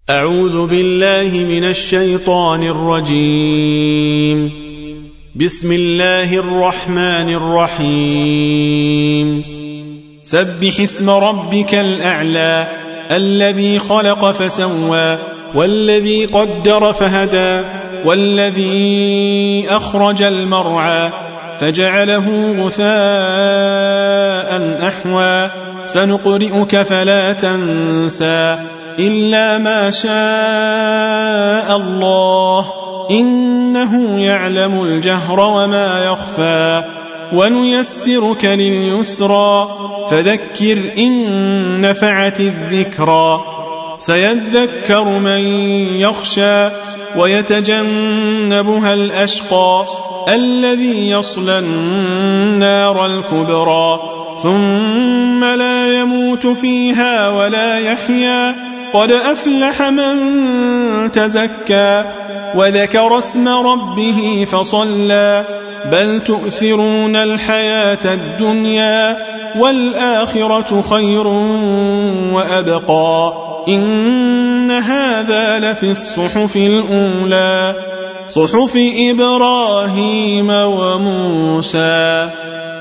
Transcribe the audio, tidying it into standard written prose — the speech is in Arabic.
أعوذ بالله من الشيطان الرجيم. بسم الله الرحمن الرحيم. سبح اسم ربك الأعلى الذي خلق فسوى والذي قدر فهدى والذي أخرج المرعى فجعله غثاء أحوى سنقرئك فلا تنسى إلا ما شاء الله إنه يعلم الجهر وما يخفى ونيسرك لليسرى فذكر إن نفعت الذكرى سيذكر من يخشى ويتجنبها الأشقى الذي يصلى النار الكبرى ثم لا يموت فيها ولا يحيا قد أفلح من تزكى وذكر اسم ربه فصلى بل تؤثرون الحياة الدنيا والآخرة خير وأبقى إن هذا لفي الصحف الأولى صحف إبراهيم وموسى.